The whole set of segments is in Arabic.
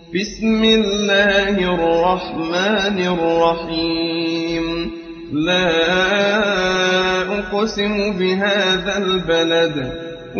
بسم الله الرحمن الرحيم لا أقسم بهذا البلد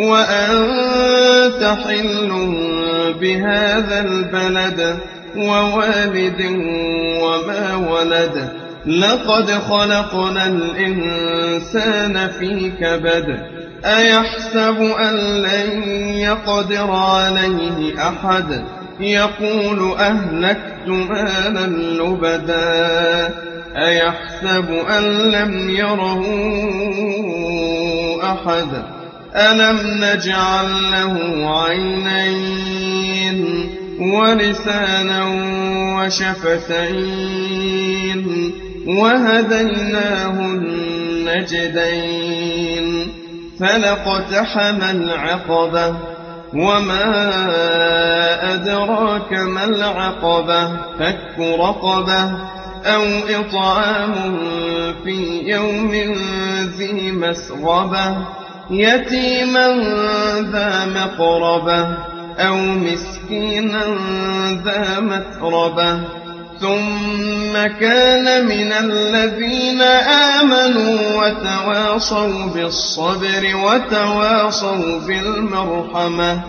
وأنت حل بهذا البلد ووالد وما ولد لقد خلقنا الإنسان في كبد أيحسب أن لن يقدر عليه أحد يقول أهلكت مالا لبدا أيحسب أن لم يره أحد ألم نجعل له عينين ولسانا وشفتين وهديناه النجدين فلاقتحم العقبة وما أدراك ما العقبة فك رقبة أو إطعام في يوم ذي مسغبة يتيما ذا مقربة أو مسكينا ذا متربة ثم كان من الذين آمنوا وتواصوا بالصبر وتواصوا بالمرحمة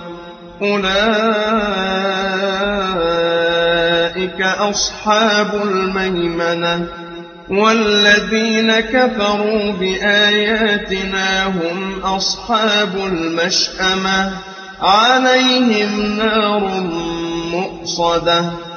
أولئك أصحاب الميمنة والذين كفروا بآياتنا هم أصحاب المشأمة عليهم نار مؤصدة